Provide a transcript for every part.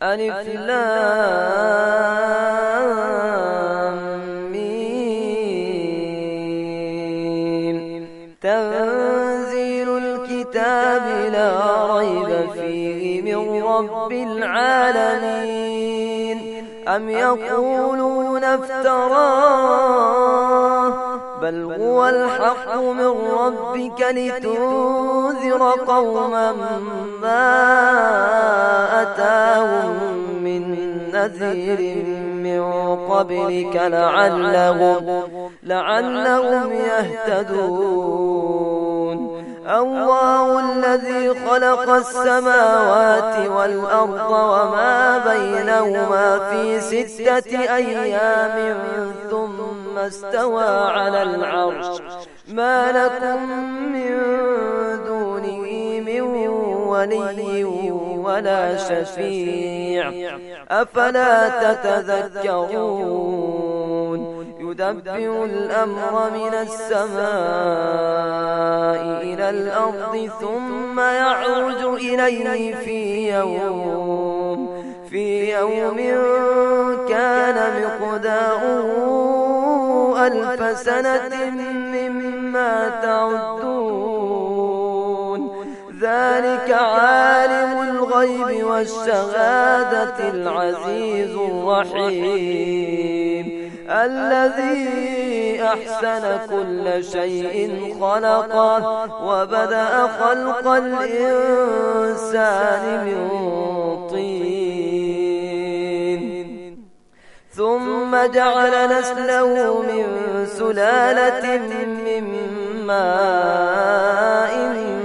ألف لام ميم. تنزيل الكتاب لا ريب فيه من رب العالمين. أم يقولون افتراه بل هو الحق من ربك لتنذر قوما ما أتاهم من نذير من قبلك لعلهم يهتدون. الله الذي خلق السماوات والأرض وما بينهما في 6 أيام ثم استوى على العرش. ما لكم من دونه من ولي ولا شفيع أفلا تتذكرون. يدبر الأمر من السماء إلى الأرض ثم يعرج إليه في يوم كان مقداره 1000 سنة مما تعدون. ذلك عالم الغيب والشهادة العزيز الرحيم الذي أحسن كل شيء خلقه وبدأ خلق الإنسان من طين ثم جعل نسله من سلالة من ماء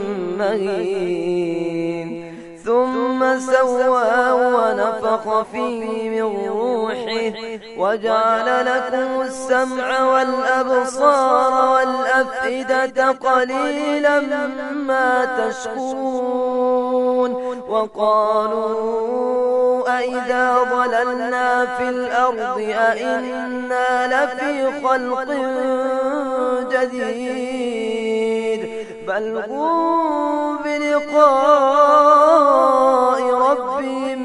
مهين ثم سواه ونفخ فيه من روحه وجعل لكم السمع والأبصار والأفئدة قليلا ما تشكرون. وقالوا أئذا ضللنا في الأرض أئنا لفي خلق جديد بل هم بلقاء ربهم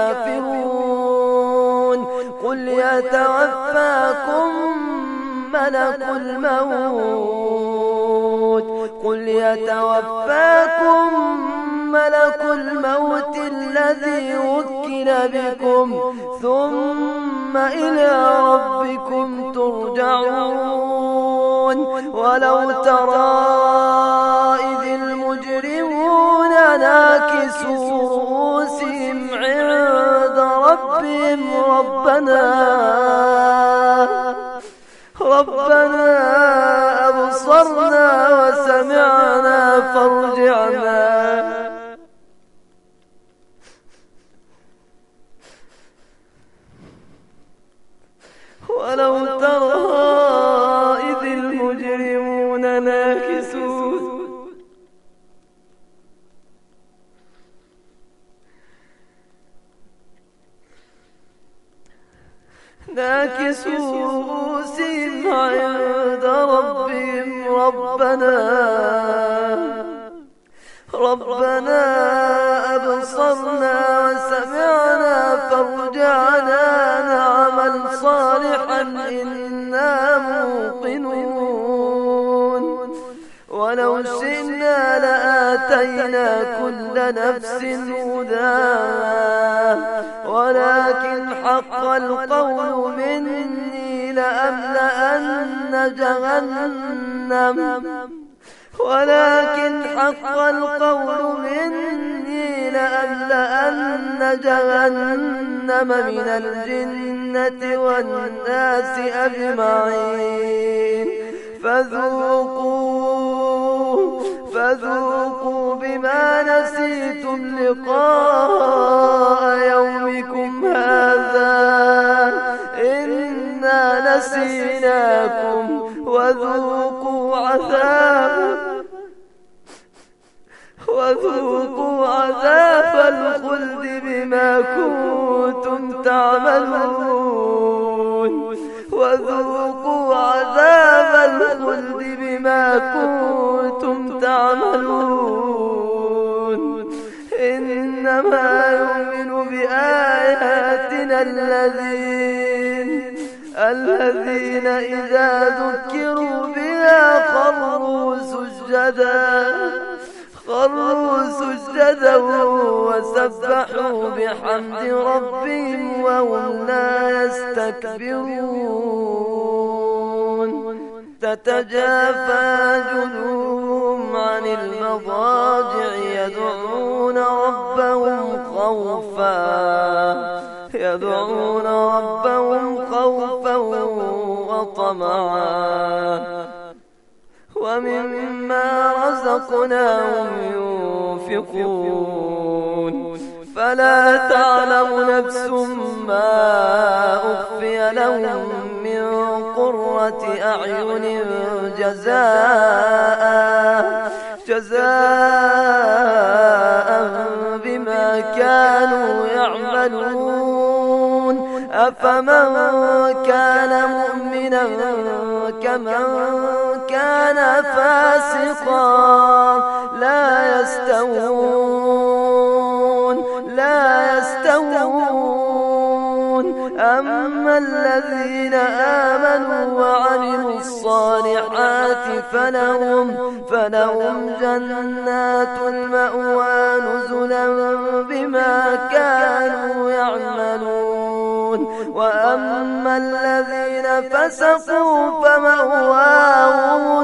كافرون. قل يتوفاكم ملك الموت الذي وكل بكم ثم إلى ربكم ترجعون. ولو ترى إذ المجرمون ناكسوا رؤوسهم عند ربهم ربنا أبصرنا وسمعنا فارجعنا. ولو ترى إذ المجرمون ناكسوا رؤوسهم عند ربهم ربنا أبصرنا وسمعنا فارجعنا نعمل صالحا إنا موقنون. ولو شئنا لآتينا كل نفس هداها ولكن حق القول مني لأملأن جهنم من الجنة والناس أجمعين. فذوقوا بما نسيتم لقاء يومكم هذا إنا نسيناكم وذوقوا عذاب الخلد بما كنتم تعملون. وذوقوا عذاب الخلد بما كنتم تعملون. إنما يؤمن بآياتنا الذين إذا ذكروا بها خروا سجدا وسبحوا بحمد ربهم وهم لا يستكبرون تتجافى جنوبهم عن المضاجع يدعون ربهم خوفا وطمعا ومما رزقناهم ينفقون فلا تعلم نفس ما أخفي لهم من قرة أعين جزاء بما كانوا يعملون أفمن كان مؤمنا كمن كان فاسقا لا يستوون أما الذين آمنوا وعملوا الصالحات فلهم جنات المأوى نزلا بما كانوا يعملون وأما الذين فسقوا فمأواهم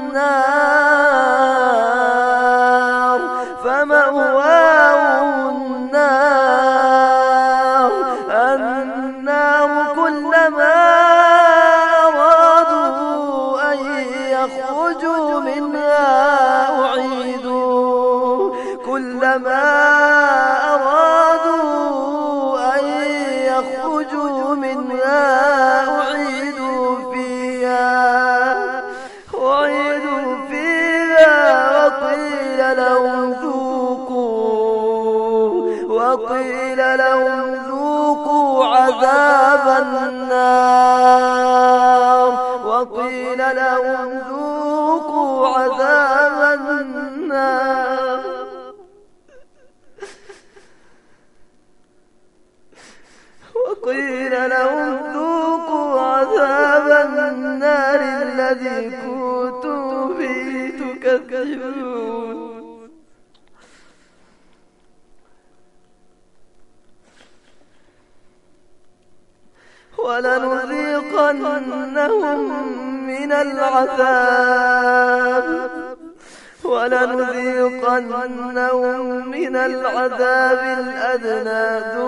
النار كلما أرادوا أن يخرجوا منها أعيدوا فيها وقيل لهم ذوقوا عذاب النار الذي كنتم به تكذبون ولنذيقنهم من العذاب الأدنى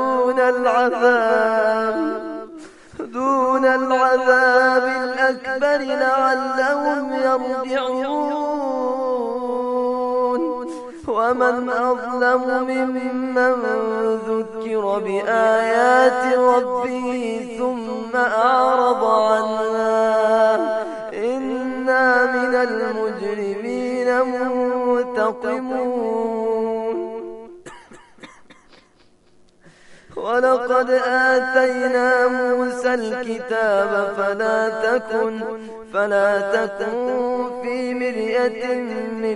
دون العذاب الأكبر لعلهم يرجعون ومن أظلم ممن ذكر بآيات ربه ثم أعرض عنها إنا من المجرمين منتقمون ولقد آتينا موسى الكتاب فلا تكن في مرية من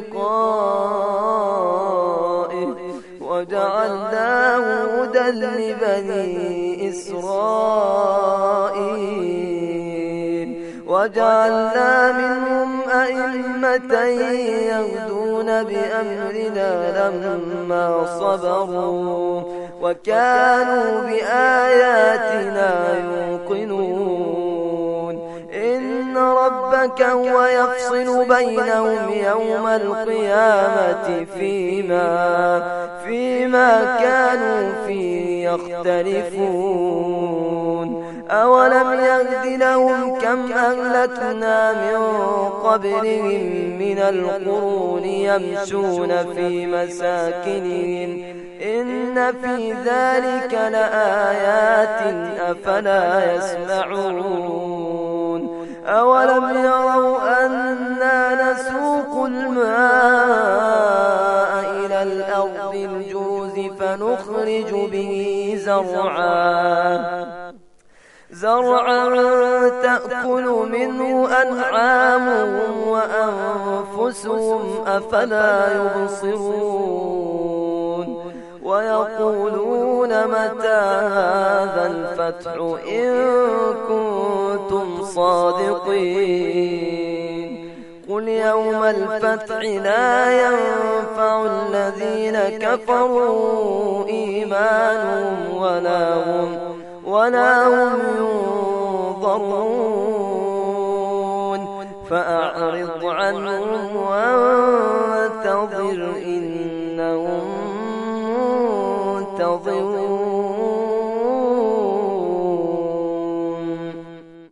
لقائه وجعلناه هدى لبني إسرائيل وجعلنا منهم أئمة يهدون بأمرنا لما صبروا وكانوا بآياتنا يوقنون إن ربك هو يفصل بينهم يوم القيامة فيما كانوا فيه يختلفون أولم يهد لهم كم أهلكنا من قبلهم من القرون يمشون في مساكنهم إن في ذلك لآيات أفلا يسمعون أولم يروا أنا نسوق الماء إلى الأرض الجوز فنخرج به زرعا تأكل منه أنعامهم وأنفسهم أفلا يبصرون ويقولون تسألون متى هذا الفتح إن كنتم صادقين قل يوم الفتح لا ينفع الذين كفروا إيمانهم ولا هم ينظرون فأعرض عنهم وانتظر إنهم منتظرون